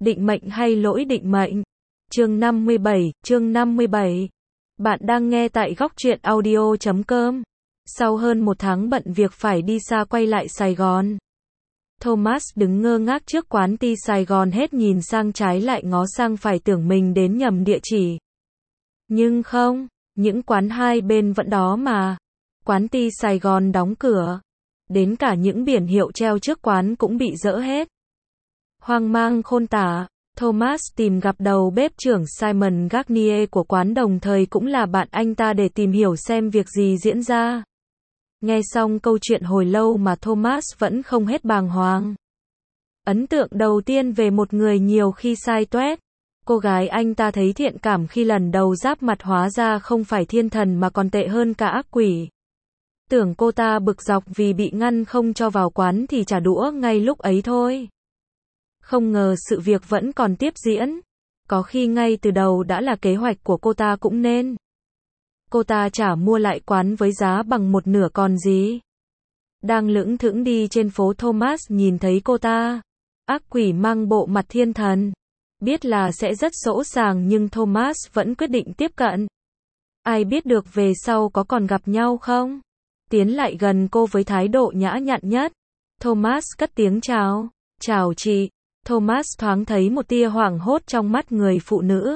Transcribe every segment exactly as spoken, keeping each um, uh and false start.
Định mệnh hay lỗi định mệnh? Chương năm mươi bảy, chương năm mươi bảy. Bạn đang nghe tại góc truyện audio chấm com. Sau hơn một tháng bận việc phải đi xa quay lại Sài Gòn, Thomas đứng ngơ ngác trước quán ti Sài Gòn, hết nhìn sang trái lại ngó sang phải, tưởng mình đến nhầm địa chỉ. Nhưng không, những quán hai bên vẫn đó mà. Quán ti Sài Gòn đóng cửa. Đến cả những biển hiệu treo trước quán cũng bị dỡ hết. Hoang mang khôn tả, Thomas tìm gặp đầu bếp trưởng Simon Garnier của quán, đồng thời cũng là bạn anh ta, để tìm hiểu xem việc gì diễn ra. Nghe xong câu chuyện hồi lâu mà Thomas vẫn không hết bàng hoàng. Ấn tượng đầu tiên về một người nhiều khi sai toét. Cô gái anh ta thấy thiện cảm khi lần đầu giáp mặt, hóa ra không phải thiên thần mà còn tệ hơn cả ác quỷ. Tưởng cô ta bực dọc vì bị ngăn không cho vào quán thì trả đũa ngay lúc ấy thôi. Không ngờ sự việc vẫn còn tiếp diễn. Có khi ngay từ đầu đã là kế hoạch của cô ta cũng nên. Cô ta chả mua lại quán với giá bằng một nửa còn gì. Đang lững thững đi trên phố, Thomas nhìn thấy cô ta. Ác quỷ mang bộ mặt thiên thần. Biết là sẽ rất dỗ dàng nhưng Thomas vẫn quyết định tiếp cận. Ai biết được về sau có còn gặp nhau không? Tiến lại gần cô với thái độ nhã nhặn nhất, Thomas cất tiếng chào. Chào chị. Thomas thoáng thấy một tia hoảng hốt trong mắt người phụ nữ.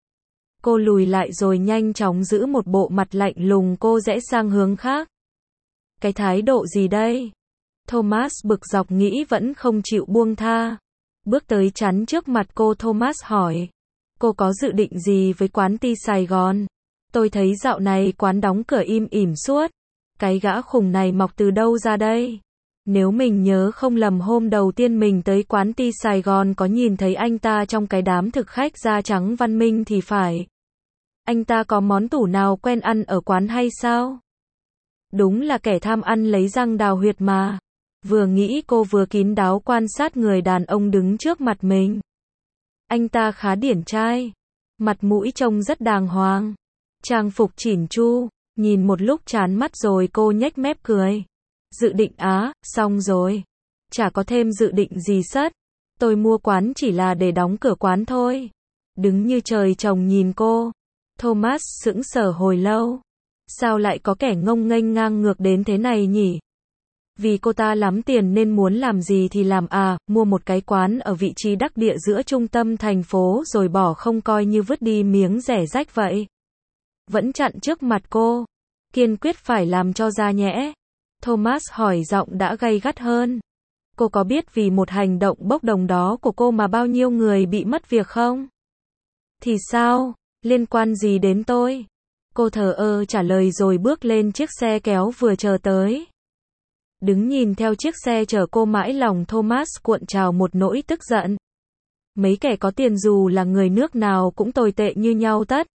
Cô lùi lại rồi nhanh chóng giữ một bộ mặt lạnh lùng, cô rẽ sang hướng khác. Cái thái độ gì đây? Thomas bực dọc nghĩ vẫn không chịu buông tha. Bước tới chắn trước mặt cô, Thomas hỏi. Cô có dự định gì với quán ti Sài Gòn? Tôi thấy dạo này quán đóng cửa im ỉm suốt. Cái gã khùng này mọc từ đâu ra đây? Nếu mình nhớ không lầm, hôm đầu tiên mình tới quán ti Sài Gòn có nhìn thấy anh ta trong cái đám thực khách da trắng văn minh thì phải. Anh ta có món tủ nào quen ăn ở quán hay sao? Đúng là kẻ tham ăn lấy răng đào huyệt mà. Vừa nghĩ cô vừa kín đáo quan sát người đàn ông đứng trước mặt mình. Anh ta khá điển trai. Mặt mũi trông rất đàng hoàng. Trang phục chỉn chu. Nhìn một lúc chán mắt rồi cô nhếch mép cười. Dự định á, xong rồi. Chả có thêm dự định gì sất. Tôi mua quán chỉ là để đóng cửa quán thôi. Đứng như trời trồng nhìn cô. Thomas sững sờ hồi lâu. Sao lại có kẻ ngông nghênh ngang ngược đến thế này nhỉ? Vì cô ta lắm tiền nên muốn làm gì thì làm à, mua một cái quán ở vị trí đắc địa giữa trung tâm thành phố rồi bỏ không, coi như vứt đi miếng rẻ rách vậy. Vẫn chặn trước mặt cô. Kiên quyết phải làm cho ra nhẽ. Thomas hỏi giọng đã gay gắt hơn. Cô có biết vì một hành động bốc đồng đó của cô mà bao nhiêu người bị mất việc không? Thì sao? Liên quan gì đến tôi? Cô thờ ơ trả lời rồi bước lên chiếc xe kéo vừa chờ tới. Đứng nhìn theo chiếc xe chở cô mãi, lòng Thomas cuộn trào một nỗi tức giận. Mấy kẻ có tiền dù là người nước nào cũng tồi tệ như nhau tất.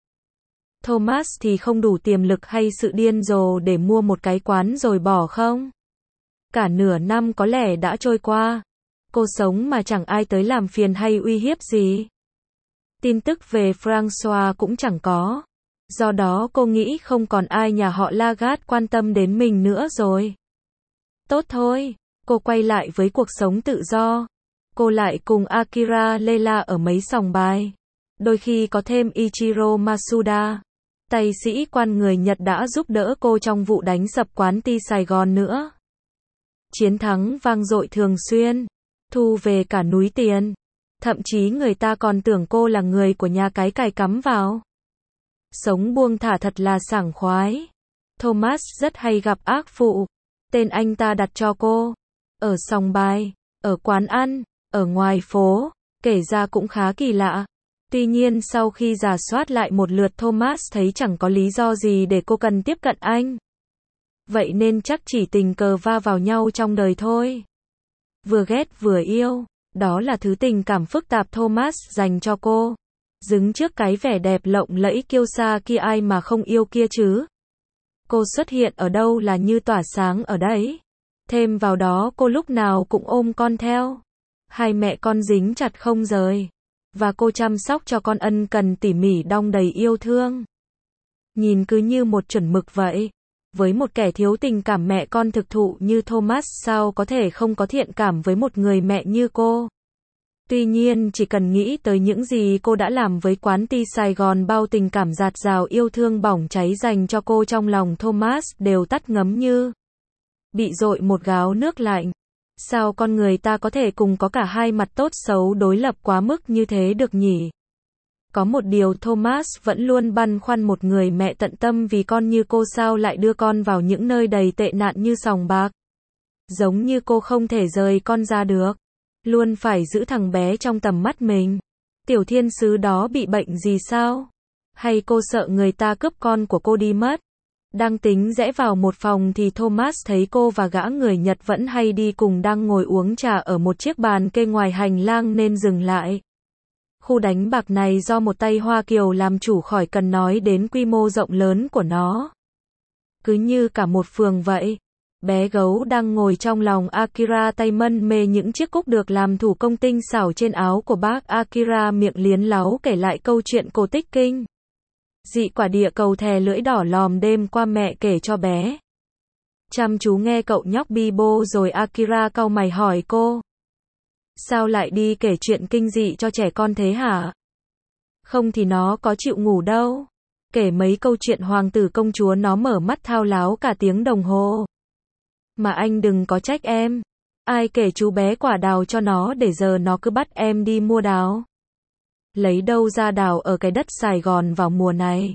Thomas thì không đủ tiềm lực hay sự điên rồ để mua một cái quán rồi bỏ không? Cả nửa năm có lẽ đã trôi qua. Cô sống mà chẳng ai tới làm phiền hay uy hiếp gì. Tin tức về Francois cũng chẳng có. Do đó cô nghĩ không còn ai nhà họ Lagarde quan tâm đến mình nữa rồi. Tốt thôi, cô quay lại với cuộc sống tự do. Cô lại cùng Akira Lela ở mấy sòng bài. Đôi khi có thêm Ichiro Masuda, tay sĩ quan người Nhật đã giúp đỡ cô trong vụ đánh sập quán ti Sài Gòn nữa. Chiến thắng vang dội thường xuyên, thu về cả núi tiền. Thậm chí người ta còn tưởng cô là người của nhà cái cài cắm vào. Sống buông thả thật là sảng khoái. Thomas rất hay gặp ác phụ. Tên anh ta đặt cho cô. Ở sòng bài, ở quán ăn, ở ngoài phố. Kể ra cũng khá kỳ lạ. Tuy nhiên sau khi rà soát lại một lượt, Thomas thấy chẳng có lý do gì để cô cần tiếp cận anh. Vậy nên chắc chỉ tình cờ va vào nhau trong đời thôi. Vừa ghét vừa yêu. Đó là thứ tình cảm phức tạp Thomas dành cho cô. Dứng trước cái vẻ đẹp lộng lẫy kiêu sa kia, ai mà không yêu kia chứ. Cô xuất hiện ở đâu là như tỏa sáng ở đấy. Thêm vào đó cô lúc nào cũng ôm con theo. Hai mẹ con dính chặt không rời. Và cô chăm sóc cho con ân cần tỉ mỉ, đong đầy yêu thương. Nhìn cứ như một chuẩn mực vậy. Với một kẻ thiếu tình cảm mẹ con thực thụ như Thomas, sao có thể không có thiện cảm với một người mẹ như cô? Tuy nhiên chỉ cần nghĩ tới những gì cô đã làm với quán ti Sài Gòn, bao tình cảm dạt dào yêu thương bỏng cháy dành cho cô trong lòng Thomas đều tắt ngấm như bị dội một gáo nước lạnh. Sao con người ta có thể cùng có cả hai mặt tốt xấu đối lập quá mức như thế được nhỉ? Có một điều Thomas vẫn luôn băn khoăn, một người mẹ tận tâm vì con như cô sao lại đưa con vào những nơi đầy tệ nạn như sòng bạc. Giống như cô không thể rời con ra được. Luôn phải giữ thằng bé trong tầm mắt mình. Tiểu thiên sứ đó bị bệnh gì sao? Hay cô sợ người ta cướp con của cô đi mất? Đang tính rẽ vào một phòng thì Thomas thấy cô và gã người Nhật vẫn hay đi cùng đang ngồi uống trà ở một chiếc bàn kê ngoài hành lang nên dừng lại. Khu đánh bạc này do một tay Hoa Kiều làm chủ, khỏi cần nói đến quy mô rộng lớn của nó. Cứ như cả một phường vậy. Bé gấu đang ngồi trong lòng Akira, tay mân mê những chiếc cúc được làm thủ công tinh xảo trên áo của bác Akira, miệng liến láu kể lại câu chuyện cổ tích kinh dị quả địa cầu thè lưỡi đỏ lòm đêm qua mẹ kể cho bé. Chăm chú nghe cậu nhóc bi bô rồi Akira cau mày hỏi cô. Sao lại đi kể chuyện kinh dị cho trẻ con thế hả? Không thì nó có chịu ngủ đâu. Kể mấy câu chuyện hoàng tử công chúa nó mở mắt thao láo cả tiếng đồng hồ. Mà anh đừng có trách em. Ai kể chú bé quả đào cho nó để giờ nó cứ bắt em đi mua đào? Lấy đâu ra đào ở cái đất Sài Gòn vào mùa này?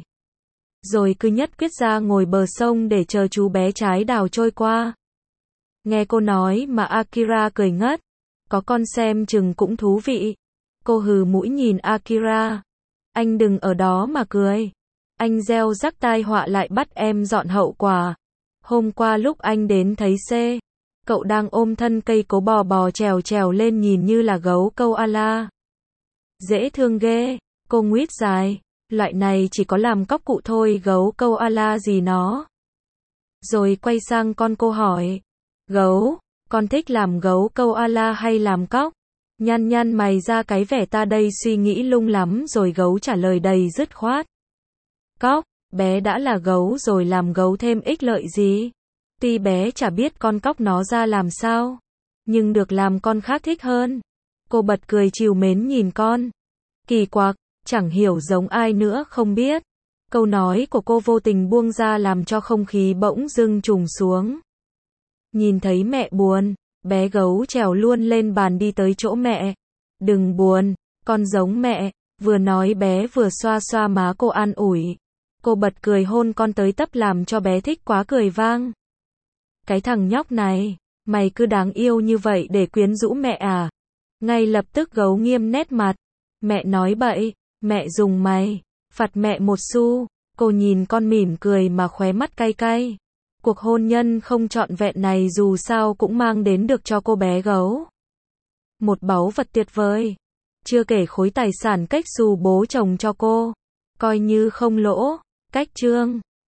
Rồi cứ nhất quyết ra ngồi bờ sông để chờ chú bé trái đào trôi qua. Nghe cô nói mà Akira cười ngất. Có con xem chừng cũng thú vị. Cô hừ mũi nhìn Akira. Anh đừng ở đó mà cười. Anh gieo rắc tai họa lại bắt em dọn hậu quả. Hôm qua lúc anh đến thấy C, cậu đang ôm thân cây cố bò bò trèo trèo lên nhìn như là gấu câu ala. Dễ thương ghê, cô nguyết dài. Loại này chỉ có làm cóc cụ thôi, gấu câu ala gì nó. Rồi quay sang con cô hỏi. Gấu, con thích làm gấu câu ala hay làm cóc? Nhăn nhăn mày ra cái vẻ ta đây suy nghĩ lung lắm rồi gấu trả lời đầy dứt khoát. Cóc, bé đã là gấu rồi làm gấu thêm ích lợi gì? Tuy bé chả biết con cóc nó ra làm sao, nhưng được làm con khác thích hơn. Cô bật cười trìu mến nhìn con. Kỳ quặc, chẳng hiểu giống ai nữa không biết. Câu nói của cô vô tình buông ra làm cho không khí bỗng dưng trùng xuống. Nhìn thấy mẹ buồn, bé gấu trèo luôn lên bàn đi tới chỗ mẹ. Đừng buồn, con giống mẹ. Vừa nói bé vừa xoa xoa má cô an ủi. Cô bật cười hôn con tới tấp làm cho bé thích quá cười vang. Cái thằng nhóc này, mày cứ đáng yêu như vậy để quyến rũ mẹ à? Ngay lập tức gấu nghiêm nét mặt. Mẹ nói bậy, mẹ dùng mày, phạt mẹ một xu. Cô nhìn con mỉm cười mà khóe mắt cay cay. Cuộc hôn nhân không trọn vẹn này dù sao cũng mang đến được cho cô bé gấu một báu vật tuyệt vời. Chưa kể khối tài sản cách xù bố chồng cho cô. Coi như không lỗ. Cách chương